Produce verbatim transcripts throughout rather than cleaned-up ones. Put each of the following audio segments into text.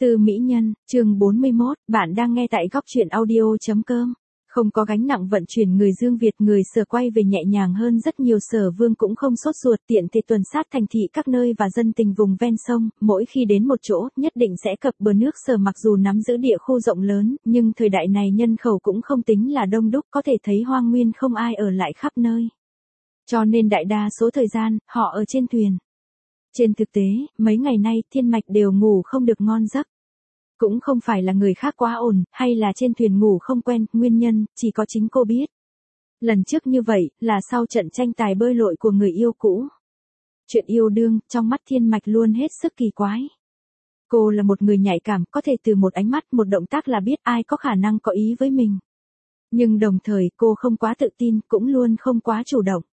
Từ Mỹ Nhân, chương bốn mươi mốt, bạn đang nghe tại góc truyện audio chấm com. Không có gánh nặng vận chuyển người Dương Việt, người Sở quay về nhẹ nhàng hơn rất nhiều. Sở Vương cũng không sốt ruột, tiện thể tuần sát thành thị các nơi và dân tình vùng ven sông, mỗi khi đến một chỗ, nhất định sẽ cập bờ nước. Sở mặc dù nắm giữ địa khu rộng lớn, nhưng thời đại này nhân khẩu cũng không tính là đông đúc, có thể thấy hoang nguyên không ai ở lại khắp nơi. Cho nên đại đa số thời gian, họ ở trên thuyền. Trên thực tế, mấy ngày nay, Thiên Mạch đều ngủ không được ngon giấc. Cũng không phải là người khác quá ồn, hay là trên thuyền ngủ không quen, nguyên nhân, chỉ có chính cô biết. Lần trước như vậy, là sau trận tranh tài bơi lội của người yêu cũ. Chuyện yêu đương, trong mắt Thiên Mạch luôn hết sức kỳ quái. Cô là một người nhạy cảm, có thể từ một ánh mắt, một động tác là biết ai có khả năng có ý với mình. Nhưng đồng thời, cô không quá tự tin, cũng luôn không quá chủ động.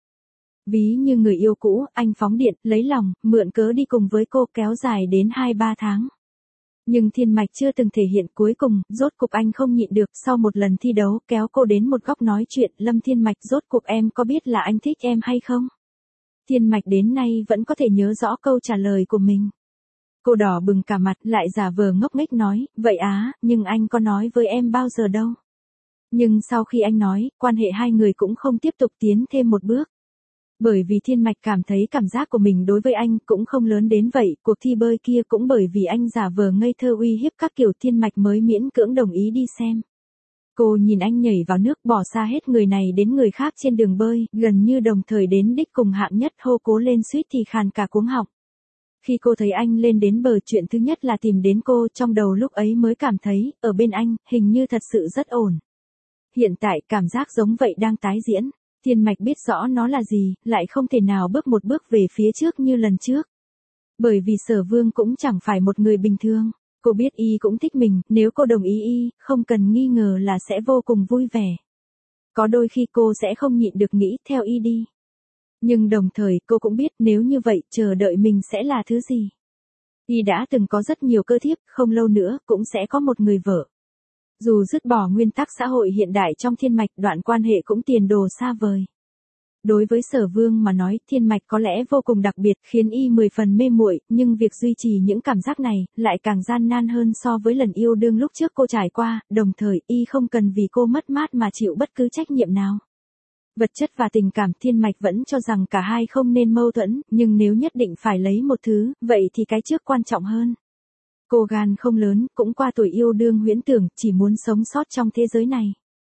Ví như người yêu cũ, anh phóng điện, lấy lòng, mượn cớ đi cùng với cô kéo dài đến hai ba tháng. Nhưng Thiên Mạch chưa từng thể hiện, cuối cùng, rốt cục anh không nhịn được, sau một lần thi đấu, kéo cô đến một góc nói chuyện, Lâm Thiên Mạch, rốt cục em có biết là anh thích em hay không? Thiên Mạch đến nay vẫn có thể nhớ rõ câu trả lời của mình. Cô đỏ bừng cả mặt, lại giả vờ ngốc nghếch nói, vậy á, nhưng anh có nói với em bao giờ đâu. Nhưng sau khi anh nói, quan hệ hai người cũng không tiếp tục tiến thêm một bước. Bởi vì Thiên Mạch cảm thấy cảm giác của mình đối với anh cũng không lớn đến vậy, cuộc thi bơi kia cũng bởi vì anh giả vờ ngây thơ uy hiếp các kiểu, Thiên Mạch mới miễn cưỡng đồng ý đi xem. Cô nhìn anh nhảy vào nước, bỏ xa hết người này đến người khác trên đường bơi, gần như đồng thời đến đích cùng hạng nhất, hô cố lên suýt thì khàn cả cuống họng. Khi cô thấy anh lên đến bờ, chuyện thứ nhất là tìm đến cô, trong đầu lúc ấy mới cảm thấy, ở bên anh, hình như thật sự rất ổn. Hiện tại, cảm giác giống vậy đang tái diễn. Thiên Mạch biết rõ nó là gì, lại không thể nào bước một bước về phía trước như lần trước. Bởi vì Sở Vương cũng chẳng phải một người bình thường. Cô biết y cũng thích mình, nếu cô đồng ý y, không cần nghi ngờ là sẽ vô cùng vui vẻ. Có đôi khi cô sẽ không nhịn được nghĩ theo y đi. Nhưng đồng thời cô cũng biết nếu như vậy, chờ đợi mình sẽ là thứ gì. Y đã từng có rất nhiều cơ thiếp, không lâu nữa cũng sẽ có một người vợ. Dù dứt bỏ nguyên tắc xã hội hiện đại trong Thiên Mạch, đoạn quan hệ cũng tiền đồ xa vời. Đối với Sở Vương mà nói, Thiên Mạch có lẽ vô cùng đặc biệt, khiến y mười phần mê muội, nhưng việc duy trì những cảm giác này lại càng gian nan hơn so với lần yêu đương lúc trước cô trải qua, đồng thời y không cần vì cô mất mát mà chịu bất cứ trách nhiệm nào. Vật chất và tình cảm, Thiên Mạch vẫn cho rằng cả hai không nên mâu thuẫn, nhưng nếu nhất định phải lấy một thứ, vậy thì cái trước quan trọng hơn. Cô gan không lớn, cũng qua tuổi yêu đương huyễn tưởng, chỉ muốn sống sót trong thế giới này.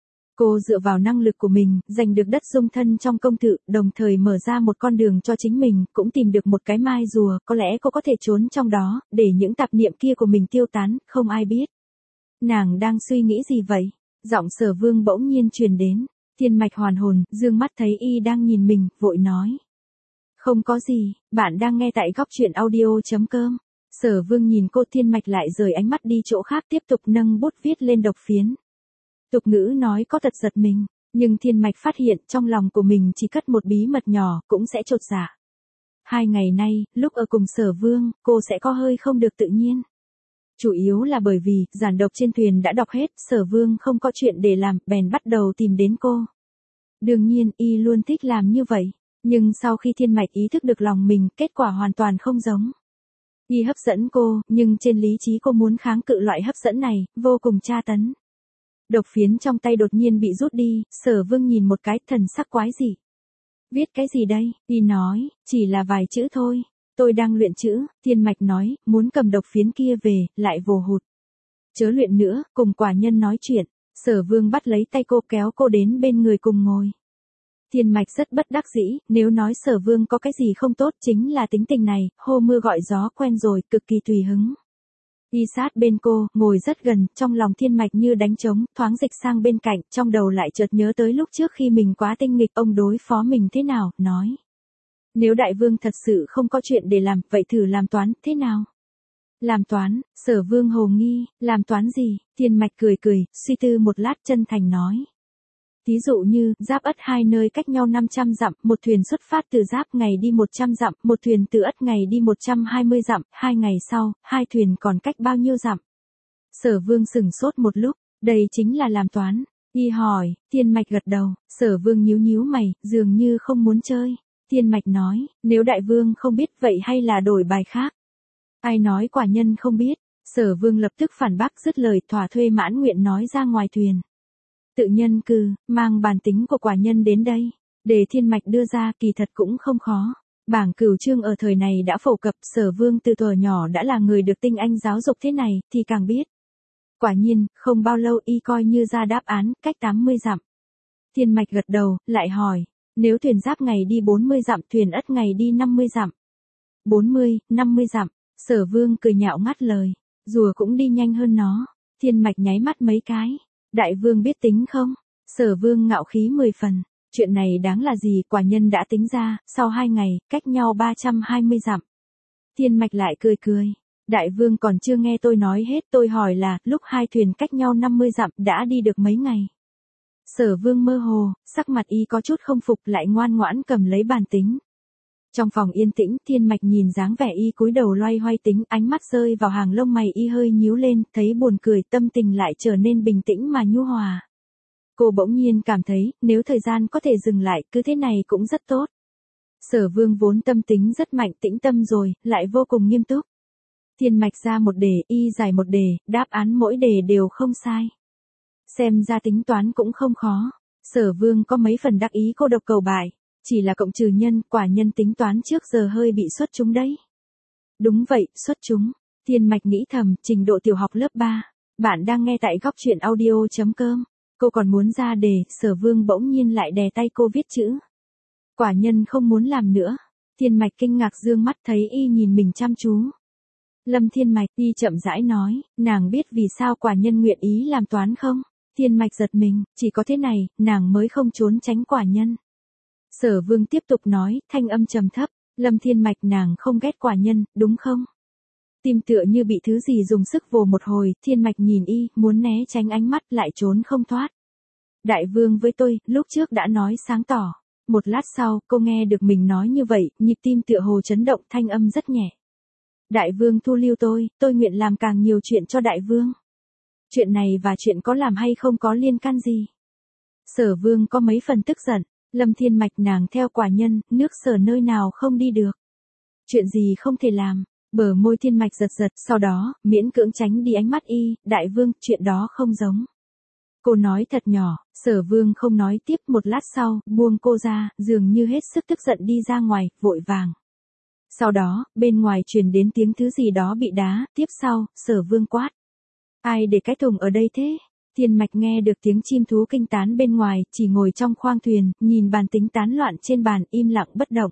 Cô dựa vào năng lực của mình, giành được đất dung thân trong công tự, đồng thời mở ra một con đường cho chính mình, cũng tìm được một cái mai rùa, có lẽ cô có thể trốn trong đó, để những tạp niệm kia của mình tiêu tán, không ai biết. Nàng đang suy nghĩ gì vậy? Giọng Sở Vương bỗng nhiên truyền đến. Thiên Mạch hoàn hồn, dương mắt thấy y đang nhìn mình, vội nói. Không có gì, bạn đang nghe tại góc truyện audio chấm com. Sở Vương nhìn cô, Thiên Mạch lại rời ánh mắt đi chỗ khác, tiếp tục nâng bút viết lên độc phiến. Tục ngữ nói có tật giật mình, nhưng Thiên Mạch phát hiện trong lòng của mình chỉ cất một bí mật nhỏ, cũng sẽ chột dạ. Hai ngày nay, lúc ở cùng Sở Vương, cô sẽ có hơi không được tự nhiên. Chủ yếu là bởi vì, giản độc trên thuyền đã đọc hết, Sở Vương không có chuyện để làm, bèn bắt đầu tìm đến cô. Đương nhiên, y luôn thích làm như vậy, nhưng sau khi Thiên Mạch ý thức được lòng mình, kết quả hoàn toàn không giống. Y hấp dẫn cô, nhưng trên lý trí cô muốn kháng cự loại hấp dẫn này, vô cùng tra tấn. Độc phiến trong tay đột nhiên bị rút đi, Sở Vương nhìn một cái, thần sắc quái dị. Viết cái gì đây? Y nói, chỉ là vài chữ thôi. Tôi đang luyện chữ, Thiên Mạch nói, muốn cầm độc phiến kia về, lại vồ hụt. Chớ luyện nữa, cùng quả nhân nói chuyện. Sở Vương bắt lấy tay cô, kéo cô đến bên người cùng ngồi. Thiên Mạch rất bất đắc dĩ, nếu nói Sở Vương có cái gì không tốt chính là tính tình này, hô mưa gọi gió quen rồi, cực kỳ tùy hứng. Y sát bên cô, ngồi rất gần, trong lòng Thiên Mạch như đánh trống, thoáng dịch sang bên cạnh, trong đầu lại chợt nhớ tới lúc trước khi mình quá tinh nghịch, ông đối phó mình thế nào, nói. Nếu đại vương thật sự không có chuyện để làm, vậy thử làm toán, thế nào? Làm toán, Sở Vương hồ nghi, làm toán gì? Thiên Mạch cười cười, suy tư một lát chân thành nói. Ví dụ như, Giáp Ất hai nơi cách nhau năm trăm dặm, một thuyền xuất phát từ Giáp ngày đi một trăm dặm, một thuyền từ Ất ngày đi một trăm hai mươi dặm, hai ngày sau, hai thuyền còn cách bao nhiêu dặm? Sở Vương sửng sốt một lúc, đây chính là làm toán. Y hỏi, Thiên Mạch gật đầu, Sở Vương nhíu nhíu mày, dường như không muốn chơi. Thiên Mạch nói, nếu đại vương không biết vậy hay là đổi bài khác? Ai nói quả nhân không biết, Sở Vương lập tức phản bác dứt lời thỏa thuê mãn nguyện nói ra ngoài thuyền. Tự nhân cư, mang bản tính của quả nhân đến đây. Để thiên mạch đưa ra kỳ thật cũng không khó. Bảng cửu chương ở thời này đã phổ cập, Sở Vương từ thuở nhỏ đã là người được tinh anh giáo dục thế này, thì càng biết. Quả nhiên, không bao lâu y coi như ra đáp án, cách tám mươi dặm. Thiên mạch gật đầu, lại hỏi, nếu thuyền giáp ngày đi bốn mươi dặm, thuyền ất ngày đi năm mươi dặm. bốn mươi, năm mươi dặm, Sở Vương cười nhạo ngắt lời, rùa cũng đi nhanh hơn nó. Thiên mạch nháy mắt mấy cái, đại vương biết tính không? Sở Vương ngạo khí mười phần. Chuyện này đáng là gì, quả nhân đã tính ra, sau hai ngày, cách nhau ba trăm hai mươi dặm. Thiên mạch lại cười cười. Đại vương còn chưa nghe tôi nói hết, tôi hỏi là, lúc hai thuyền cách nhau năm mươi dặm, đã đi được mấy ngày? Sở Vương mơ hồ, sắc mặt y có chút không phục, lại ngoan ngoãn cầm lấy bàn tính. Trong phòng yên tĩnh, thiên mạch nhìn dáng vẻ y cúi đầu loay hoay tính, ánh mắt rơi vào hàng lông mày y hơi nhíu lên, thấy buồn cười, tâm tình lại trở nên bình tĩnh mà nhu hòa. Cô bỗng nhiên cảm thấy, nếu thời gian có thể dừng lại, cứ thế này cũng rất tốt. Sở Vương vốn tâm tính rất mạnh, tĩnh tâm rồi, lại vô cùng nghiêm túc. Thiên mạch ra một đề, y giải một đề, đáp án mỗi đề đều không sai. Xem ra tính toán cũng không khó. Sở Vương có mấy phần đắc ý cô độc cầu bại. Chỉ là cộng trừ nhân, quả nhân tính toán trước giờ hơi bị xuất chúng đấy. Đúng vậy, xuất chúng. Thiên mạch nghĩ thầm, trình độ tiểu học lớp ba. Bạn đang nghe tại góc truyện audio chấm com. Cô còn muốn ra đề, Sở Vương bỗng nhiên lại đè tay cô viết chữ. Quả nhân không muốn làm nữa. Thiên mạch kinh ngạc dương mắt thấy y nhìn mình chăm chú. Lâm Thiên Mạch, y chậm rãi nói, nàng biết vì sao quả nhân nguyện ý làm toán không? Thiên mạch giật mình, chỉ có thế này, nàng mới không trốn tránh quả nhân. Sở Vương tiếp tục nói, thanh âm trầm thấp, Lâm Thiên Mạch, nàng không ghét quả nhân, đúng không? Tim tựa như bị thứ gì dùng sức vồ một hồi, Thiên Mạch nhìn y, muốn né tránh ánh mắt, lại trốn không thoát. Đại vương với tôi, lúc trước đã nói sáng tỏ. Một lát sau, cô nghe được mình nói như vậy, nhịp tim tựa hồ chấn động, thanh âm rất nhẹ. Đại vương thu lưu tôi, tôi nguyện làm càng nhiều chuyện cho đại vương. Chuyện này và chuyện có làm hay không có liên can gì? Sở Vương có mấy phần tức giận, Lâm Thiên Mạch, nàng theo quả nhân, nước Sở nơi nào không đi được. Chuyện gì không thể làm? Bờ môi Thiên Mạch giật giật, sau đó, miễn cưỡng tránh đi ánh mắt y, đại vương, chuyện đó không giống. Cô nói thật nhỏ, Sở Vương không nói tiếp, một lát sau, buông cô ra, dường như hết sức tức giận đi ra ngoài, vội vàng. Sau đó, bên ngoài truyền đến tiếng thứ gì đó bị đá, tiếp sau, Sở Vương quát. Ai để cái thùng ở đây thế? Thiên mạch nghe được tiếng chim thú kinh tán bên ngoài, chỉ ngồi trong khoang thuyền, nhìn bàn tính tán loạn trên bàn, im lặng bất động.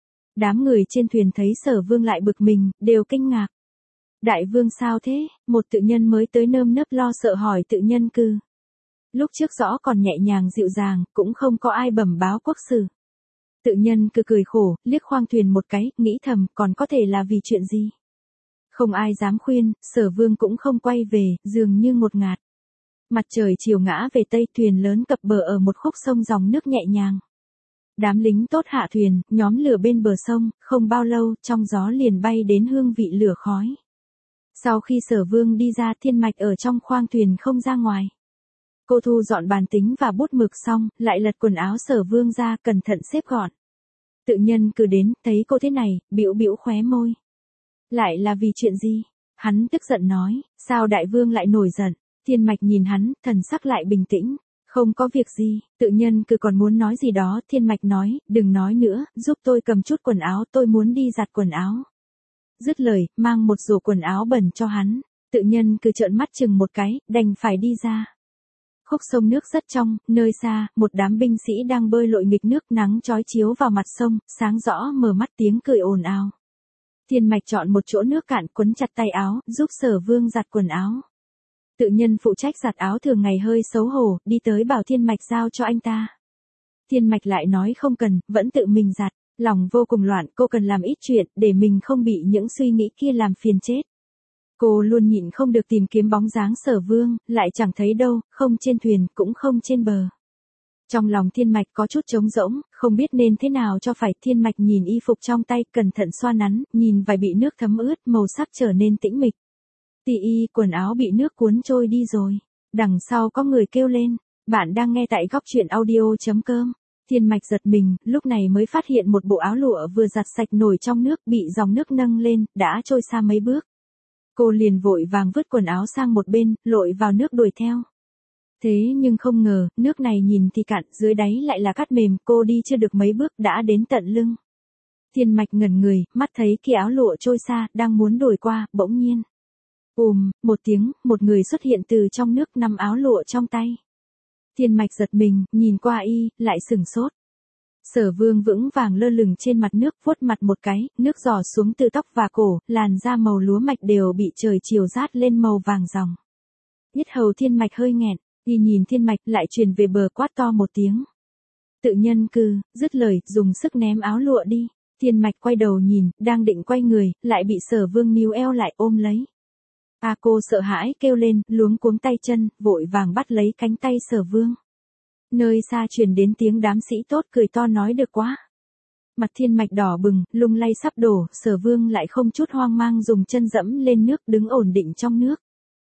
Đám người trên thuyền thấy Sở Vương lại bực mình, đều kinh ngạc. Đại vương sao thế? Một tự nhân mới tới nơm nớp lo sợ hỏi tự nhân cư. Lúc trước rõ còn nhẹ nhàng dịu dàng, cũng không có ai bẩm báo quốc sử. Tự nhân cư cười khổ, liếc khoang thuyền một cái, nghĩ thầm, còn có thể là vì chuyện gì? Không ai dám khuyên, Sở Vương cũng không quay về, dường như ngột ngạt. Mặt trời chiều ngã về tây, thuyền lớn cập bờ ở một khúc sông dòng nước nhẹ nhàng. Đám lính tốt hạ thuyền, nhóm lửa bên bờ sông, không bao lâu, trong gió liền bay đến hương vị lửa khói. Sau khi Sở Vương đi ra, Thiên Mạch ở trong khoang thuyền không ra ngoài. Cô thu dọn bàn tính và bút mực xong, lại lật quần áo Sở Vương ra, cẩn thận xếp gọn. Tự nhân cứ đến, thấy cô thế này, bĩu bĩu khóe môi. Lại là vì chuyện gì? Hắn tức giận nói, sao đại vương lại nổi giận? Thiên Mạch nhìn hắn, thần sắc lại bình tĩnh. Không có việc gì, tự nhân cứ còn muốn nói gì đó, Thiên Mạch nói, đừng nói nữa, giúp tôi cầm chút quần áo, tôi muốn đi giặt quần áo. Dứt lời, mang một rổ quần áo bẩn cho hắn, tự nhân cứ trợn mắt chừng một cái, đành phải đi ra. Khúc sông nước rất trong, nơi xa, một đám binh sĩ đang bơi lội nghịch nước, nắng chói chiếu vào mặt sông, sáng rõ mở mắt tiếng cười ồn ào. Thiên Mạch chọn một chỗ nước cạn, quấn chặt tay áo, giúp Sở Vương giặt quần áo. Tự nhân phụ trách giặt áo thường ngày hơi xấu hổ, đi tới bảo Thiên Mạch giao cho anh ta. Thiên Mạch lại nói không cần, vẫn tự mình giặt, lòng vô cùng loạn, cô cần làm ít chuyện, để mình không bị những suy nghĩ kia làm phiền chết. Cô luôn nhịn không được tìm kiếm bóng dáng Sở Vương, lại chẳng thấy đâu, không trên thuyền, cũng không trên bờ. Trong lòng Thiên Mạch có chút trống rỗng, không biết nên thế nào cho phải. Thiên Mạch nhìn y phục trong tay, cẩn thận xoa nắn, nhìn vải bị nước thấm ướt, màu sắc trở nên tĩnh mịch. Tì y, quần áo bị nước cuốn trôi đi rồi. Đằng sau có người kêu lên, bạn đang nghe tại góc truyện audio chấm com. Thiên Mạch giật mình, lúc này mới phát hiện một bộ áo lụa vừa giặt sạch nổi trong nước, bị dòng nước nâng lên, đã trôi xa mấy bước. Cô liền vội vàng vứt quần áo sang một bên, lội vào nước đuổi theo. Thế nhưng không ngờ, nước này nhìn thì cạn, dưới đáy lại là cát mềm, cô đi chưa được mấy bước đã đến tận lưng. Thiên Mạch ngẩn người, mắt thấy kia áo lụa trôi xa, đang muốn đuổi qua, bỗng nhiên. Ùm, một tiếng, một người xuất hiện từ trong nước nắm áo lụa trong tay. Thiên Mạch giật mình, nhìn qua y, lại sửng sốt. Sở Vương vững vàng lơ lửng trên mặt nước, vuốt mặt một cái, nước giò xuống từ tóc và cổ, làn da màu lúa mạch đều bị trời chiều rát lên màu vàng ròng. Yết hầu Thiên Mạch hơi nghẹn, y nhìn Thiên Mạch lại truyền về bờ quát to một tiếng. Tự nhân cư, dứt lời, dùng sức ném áo lụa đi. Thiên Mạch quay đầu nhìn, đang định quay người, lại bị Sở Vương níu eo lại ôm lấy. A cô sợ hãi kêu lên, luống cuống tay chân, vội vàng bắt lấy cánh tay Sở Vương. Nơi xa truyền đến tiếng đám sĩ tốt cười to nói được quá. Mặt Thiên Mạch đỏ bừng, lung lay sắp đổ, Sở Vương lại không chút hoang mang dùng chân dẫm lên nước đứng ổn định trong nước.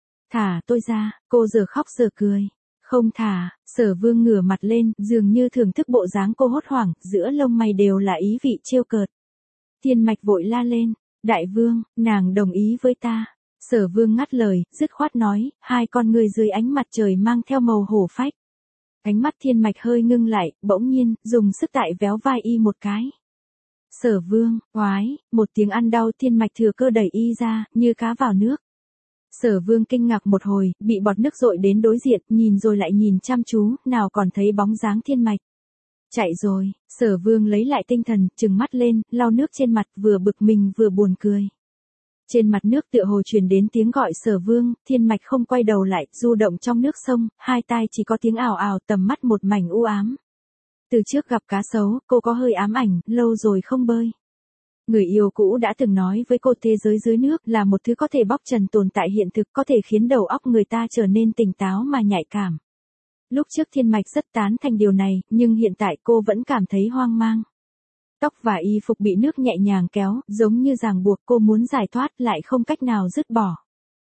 Thả tôi ra, cô giờ khóc giờ cười. Không thả, Sở Vương ngửa mặt lên, dường như thưởng thức bộ dáng cô hốt hoảng, giữa lông mày đều là ý vị trêu cợt. Thiên Mạch vội la lên, đại vương, nàng đồng ý với ta. Sở Vương ngắt lời, dứt khoát nói, hai con người dưới ánh mặt trời mang theo màu hổ phách. Ánh mắt Thiên Mạch hơi ngưng lại, bỗng nhiên, dùng sức tại véo vai y một cái. Sở Vương, oái, một tiếng ăn đau Thiên Mạch thừa cơ đẩy y ra, như cá vào nước. Sở Vương kinh ngạc một hồi, bị bọt nước dội đến đối diện, nhìn rồi lại nhìn chăm chú, nào còn thấy bóng dáng Thiên Mạch. Chạy rồi, Sở Vương lấy lại tinh thần, trừng mắt lên, lau nước trên mặt, vừa bực mình vừa buồn cười. Trên mặt nước tựa hồ truyền đến tiếng gọi Sở Vương, Thiên Mạch không quay đầu lại, du động trong nước sông, hai tai chỉ có tiếng ào ào, tầm mắt một mảnh u ám. Từ trước gặp cá sấu, cô có hơi ám ảnh, lâu rồi không bơi. Người yêu cũ đã từng nói với cô thế giới dưới nước là một thứ có thể bóc trần tồn tại hiện thực, có thể khiến đầu óc người ta trở nên tỉnh táo mà nhạy cảm. Lúc trước Thiên Mạch rất tán thành điều này, nhưng hiện tại cô vẫn cảm thấy hoang mang. Tóc và y phục bị nước nhẹ nhàng kéo, giống như ràng buộc, cô muốn giải thoát lại không cách nào dứt bỏ.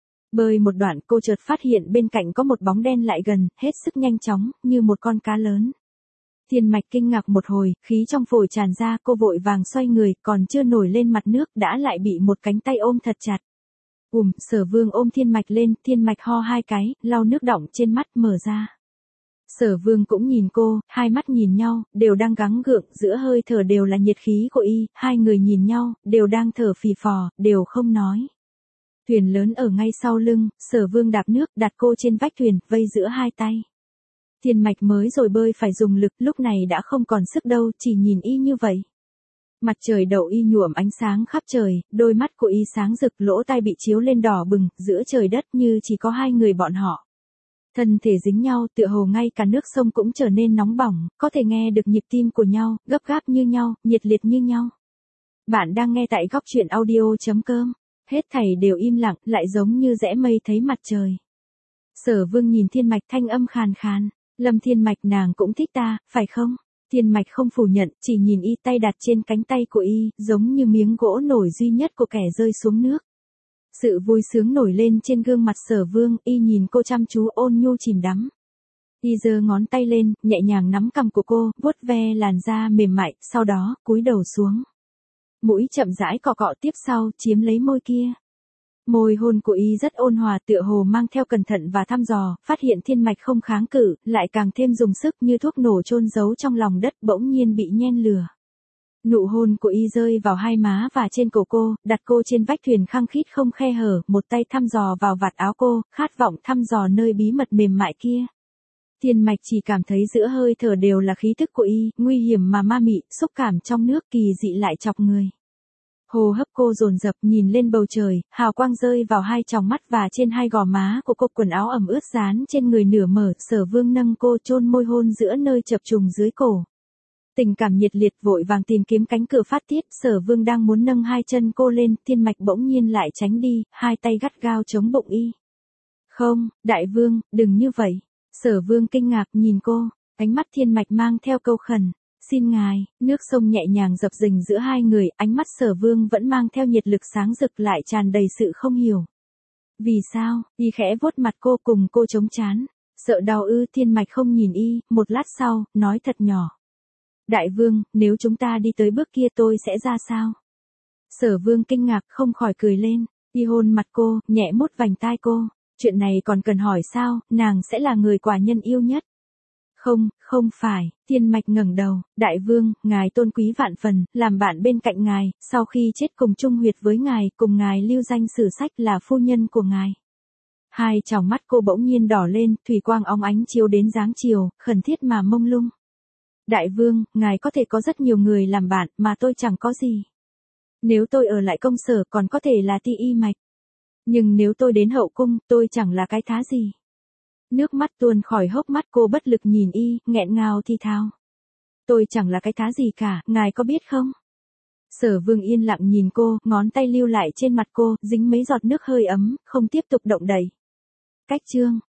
Bơi một đoạn cô chợt phát hiện bên cạnh có một bóng đen lại gần, hết sức nhanh chóng, như một con cá lớn. Thiên Mạch kinh ngạc một hồi, khí trong phổi tràn ra, cô vội vàng xoay người, còn chưa nổi lên mặt nước đã lại bị một cánh tay ôm thật chặt. Ùm, Sở Vương ôm Thiên Mạch lên, Thiên Mạch ho hai cái, lau nước đọng trên mắt mở ra. Sở Vương cũng nhìn cô, hai mắt nhìn nhau, đều đang gắng gượng, giữa hơi thở đều là nhiệt khí của y, hai người nhìn nhau, đều đang thở phì phò, đều không nói. Thuyền lớn ở ngay sau lưng, Sở Vương đạp nước, đặt cô trên vách thuyền, vây giữa hai tay. Thiên Mạch mới rồi bơi phải dùng lực, lúc này đã không còn sức đâu, chỉ nhìn y như vậy. Mặt trời đậu y nhuộm ánh sáng khắp trời, đôi mắt của y sáng rực, lỗ tai bị chiếu lên đỏ bừng, giữa trời đất như chỉ có hai người bọn họ. Thân thể dính nhau, tựa hồ ngay cả nước sông cũng trở nên nóng bỏng, có thể nghe được nhịp tim của nhau, gấp gáp như nhau, nhiệt liệt như nhau. Bạn đang nghe tại góc truyện audio chấm com. Hết thảy đều im lặng, lại giống như rẽ mây thấy mặt trời. Sở Vương nhìn Thiên Mạch thanh âm khàn khàn. Lâm Thiên Mạch, nàng cũng thích ta, phải không? Thiên Mạch không phủ nhận, chỉ nhìn y, tay đặt trên cánh tay của y, giống như miếng gỗ nổi duy nhất của kẻ rơi xuống nước. Sự vui sướng nổi lên trên gương mặt Sở Vương, y nhìn cô chăm chú ôn nhu chìm đắm. Y giơ ngón tay lên, nhẹ nhàng nắm cằm của cô, vuốt ve làn da mềm mại, sau đó, cúi đầu xuống. Mũi chậm rãi cọ cọ tiếp sau, chiếm lấy môi kia. Môi hôn của y rất ôn hòa, tựa hồ mang theo cẩn thận và thăm dò, phát hiện Thiên Mạch không kháng cự, lại càng thêm dùng sức như thuốc nổ chôn giấu trong lòng đất, bỗng nhiên bị nhen lửa. Nụ hôn của y rơi vào hai má và trên cổ cô, đặt cô trên vách thuyền khăng khít không khe hở, một tay thăm dò vào vạt áo cô, khát vọng thăm dò nơi bí mật mềm mại kia. Thiên Mạch chỉ cảm thấy giữa hơi thở đều là khí tức của y, nguy hiểm mà ma mị, xúc cảm trong nước kỳ dị lại chọc người. Hô hấp cô dồn dập, nhìn lên bầu trời, hào quang rơi vào hai tròng mắt và trên hai gò má của cô, quần áo ẩm ướt dán trên người nửa mở, Sở Vương nâng cô chôn môi hôn giữa nơi chập trùng dưới cổ. Tình cảm nhiệt liệt vội vàng tìm kiếm cánh cửa phát tiết, Sở Vương đang muốn nâng hai chân cô lên, Thiên Mạch bỗng nhiên lại tránh đi, hai tay gắt gao chống bụng y. Không, đại vương, đừng như vậy. Sở Vương kinh ngạc nhìn cô, ánh mắt Thiên Mạch mang theo câu khẩn. Xin ngài, nước sông nhẹ nhàng dập dềnh giữa hai người, ánh mắt Sở Vương vẫn mang theo nhiệt lực sáng rực lại tràn đầy sự không hiểu. Vì sao, y khẽ vuốt mặt cô cùng cô chống chán. Sợ đau ư? Thiên Mạch không nhìn y, một lát sau, nói thật nhỏ. Đại vương, nếu chúng ta đi tới bước kia tôi sẽ ra sao? Sở Vương kinh ngạc không khỏi cười lên. Y hôn mặt cô, nhẹ mút vành tai cô. Chuyện này còn cần hỏi sao, nàng sẽ là người quả nhân yêu nhất. Không, không phải, Thiên Mạch ngẩng đầu, đại vương, ngài tôn quý vạn phần, làm bạn bên cạnh ngài, sau khi chết cùng chung huyệt với ngài, cùng ngài lưu danh sử sách là phu nhân của ngài. Hai tròng mắt cô bỗng nhiên đỏ lên, thủy quang óng ánh chiếu đến dáng chiều, khẩn thiết mà mông lung. Đại vương, ngài có thể có rất nhiều người làm bạn, mà tôi chẳng có gì. Nếu tôi ở lại công sở còn có thể là Ti Y Mạch. Nhưng nếu tôi đến hậu cung, tôi chẳng là cái thá gì. Nước mắt tuôn khỏi hốc mắt cô bất lực nhìn y, nghẹn ngào thì thào. Tôi chẳng là cái thá gì cả, ngài có biết không? Sở Vương yên lặng nhìn cô, ngón tay lưu lại trên mặt cô, dính mấy giọt nước hơi ấm, không tiếp tục động đậy. Cách chương